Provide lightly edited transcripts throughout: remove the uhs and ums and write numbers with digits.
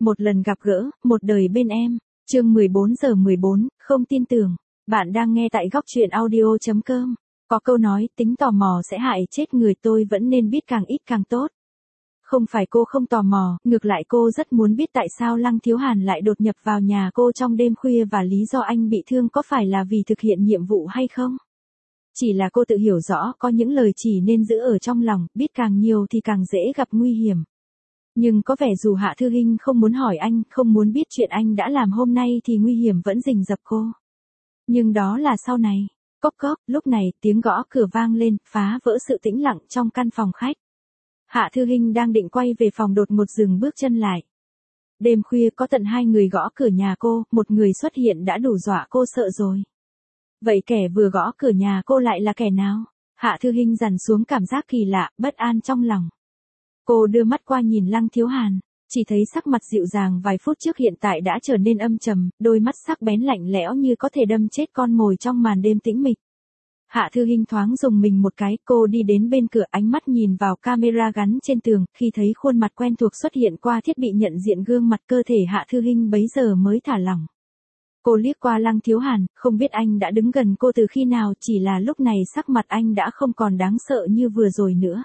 Một lần gặp gỡ, một đời bên em. Chương 14:14, không tin tưởng. Bạn đang nghe tại góc truyện audio.com. Có câu nói, tính tò mò sẽ hại chết người, tôi vẫn nên biết càng ít càng tốt. Không phải cô không tò mò, ngược lại cô rất muốn biết tại sao Lăng Thiếu Hàn lại đột nhập vào nhà cô trong đêm khuya và lý do anh bị thương có phải là vì thực hiện nhiệm vụ hay không. Chỉ là cô tự hiểu rõ có những lời chỉ nên giữ ở trong lòng, biết càng nhiều thì càng dễ gặp nguy hiểm. Nhưng có vẻ dù Hạ Thư Hinh không muốn hỏi anh, không muốn biết chuyện anh đã làm hôm nay thì nguy hiểm vẫn rình rập cô. Nhưng đó là sau này. Cốc cốc, lúc này tiếng gõ cửa vang lên, phá vỡ sự tĩnh lặng trong căn phòng khách. Hạ Thư Hinh đang định quay về phòng đột ngột dừng bước chân lại. Đêm khuya có tận 2 người gõ cửa nhà cô, một người xuất hiện đã đủ dọa cô sợ rồi. Vậy kẻ vừa gõ cửa nhà cô lại là kẻ nào? Hạ Thư Hinh dằn xuống cảm giác kỳ lạ, bất an trong lòng. Cô đưa mắt qua nhìn Lăng Thiếu Hàn, chỉ thấy sắc mặt dịu dàng vài phút trước hiện tại đã trở nên âm trầm, đôi mắt sắc bén lạnh lẽo như có thể đâm chết con mồi trong màn đêm tĩnh mịch. Hạ Thư Hinh thoáng rùng mình một cái, cô đi đến bên cửa, ánh mắt nhìn vào camera gắn trên tường, khi thấy khuôn mặt quen thuộc xuất hiện qua thiết bị nhận diện gương mặt, cơ thể Hạ Thư Hinh bấy giờ mới thả lỏng. Cô liếc qua Lăng Thiếu Hàn, không biết anh đã đứng gần cô từ khi nào, chỉ là lúc này sắc mặt anh đã không còn đáng sợ như vừa rồi nữa.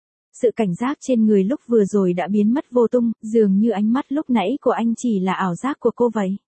Sự cảnh giác trên người lúc vừa rồi đã biến mất vô tung, dường như ánh mắt lúc nãy của anh chỉ là ảo giác của cô vậy.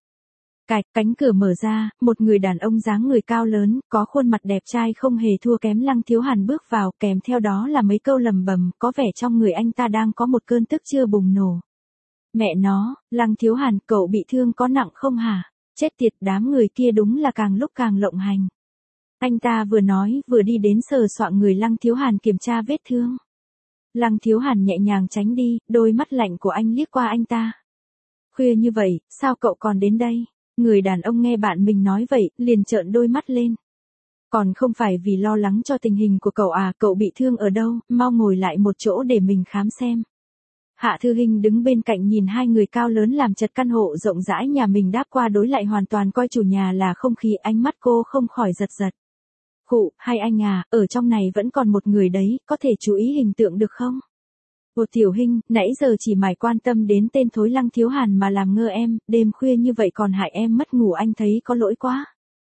Cánh cửa mở ra, một người đàn ông dáng người cao lớn, có khuôn mặt đẹp trai không hề thua kém Lăng Thiếu Hàn bước vào, kèm theo đó là mấy câu lầm bầm, có vẻ trong người anh ta đang có một cơn tức chưa bùng nổ. Mẹ nó, Lăng Thiếu Hàn, cậu bị thương có nặng không hả? Chết tiệt, đám người kia đúng là càng lúc càng lộng hành. Anh ta vừa nói vừa đi đến sờ soạng người Lăng Thiếu Hàn kiểm tra vết thương. Lăng Thiếu Hàn nhẹ nhàng tránh đi, đôi mắt lạnh của anh liếc qua anh ta. Khuya như vậy, sao cậu còn đến đây? Người đàn ông nghe bạn mình nói vậy, liền trợn đôi mắt lên. Còn không phải vì lo lắng cho tình hình của cậu à, cậu bị thương ở đâu, mau ngồi lại một chỗ để mình khám xem. Hạ Thư Hinh đứng bên cạnh nhìn hai người cao lớn làm chật căn hộ rộng rãi nhà mình đáp qua đối lại, hoàn toàn coi chủ nhà là không khí, ánh mắt cô không khỏi giật giật. Khụ, hai anh à, ở trong này vẫn còn một người đấy, có thể chú ý hình tượng được không? Tiểu Hinh, nãy giờ chỉ mải quan tâm đến tên thối Lăng Thiếu Hàn mà làm ngơ em, đêm khuya như vậy còn hại em mất ngủ, anh thấy có lỗi quá.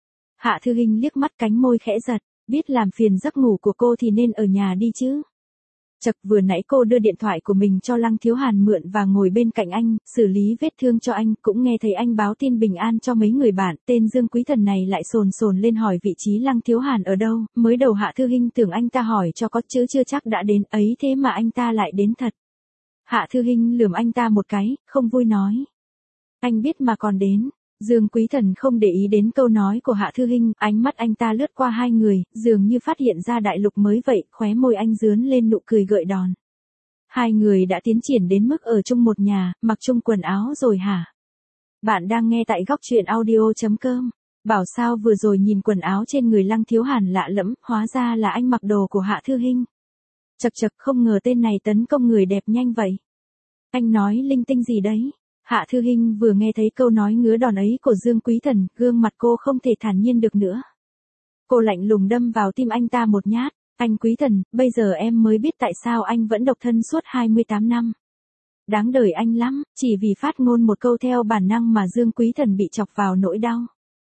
Hạ Thư Hinh liếc mắt, cánh môi khẽ giật, biết làm phiền giấc ngủ của cô thì nên ở nhà đi chứ. Chật, vừa nãy cô đưa điện thoại của mình cho Lăng Thiếu Hàn mượn và ngồi bên cạnh anh, xử lý vết thương cho anh, cũng nghe thấy anh báo tin bình an cho mấy người bạn, tên Dương Quý Thần này lại sồn lên hỏi vị trí Lăng Thiếu Hàn ở đâu, mới đầu Hạ Thư Hinh tưởng anh ta hỏi cho có chứ chưa chắc đã đến, ấy thế mà anh ta lại đến thật. Hạ Thư Hinh lườm anh ta một cái, không vui nói. Anh biết mà còn đến. Dương Quý Thần không để ý đến câu nói của Hạ Thư Hinh, ánh mắt anh ta lướt qua hai người, dường như phát hiện ra đại lục mới vậy, khóe môi anh dướn lên nụ cười gợi đòn. Hai người đã tiến triển đến mức ở chung một nhà, mặc chung quần áo rồi hả? Bạn đang nghe tại góc truyện audio.com. Bảo sao vừa rồi nhìn quần áo trên người Lăng Thiếu Hàn lạ lẫm, hóa ra là anh mặc đồ của Hạ Thư Hinh. Chật, không ngờ tên này tấn công người đẹp nhanh vậy. Anh nói linh tinh gì đấy? Hạ Thư Hinh vừa nghe thấy câu nói ngứa đòn ấy của Dương Quý Thần, gương mặt cô không thể thản nhiên được nữa. Cô lạnh lùng đâm vào tim anh ta một nhát. Anh Quý Thần, bây giờ em mới biết tại sao anh vẫn độc thân suốt 28 năm. Đáng đời anh lắm, chỉ vì phát ngôn một câu theo bản năng mà Dương Quý Thần bị chọc vào nỗi đau.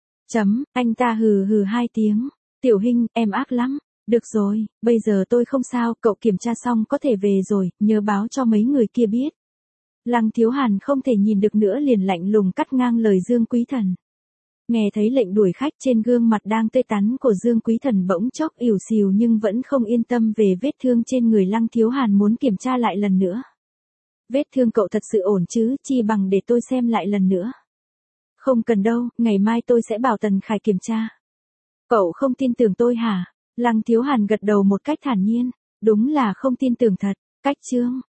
Anh ta hừ hai tiếng. Tiểu Hinh, em ác lắm. Được rồi, bây giờ tôi không sao, cậu kiểm tra xong có thể về rồi, nhớ báo cho mấy người kia biết. Lăng Thiếu Hàn không thể nhìn được nữa liền lạnh lùng cắt ngang lời Dương Quý Thần. Nghe thấy lệnh đuổi khách, trên gương mặt đang tươi tắn của Dương Quý Thần bỗng chốc ỉu xìu nhưng vẫn không yên tâm về vết thương trên người Lăng Thiếu Hàn, muốn kiểm tra lại lần nữa. Vết thương cậu thật sự ổn chứ, chi bằng để tôi xem lại lần nữa. Không cần đâu, ngày mai tôi sẽ bảo Tần Khải kiểm tra. Cậu không tin tưởng tôi hả? Lăng Thiếu Hàn gật đầu một cách thản nhiên. Đúng là không tin tưởng thật. Cách chương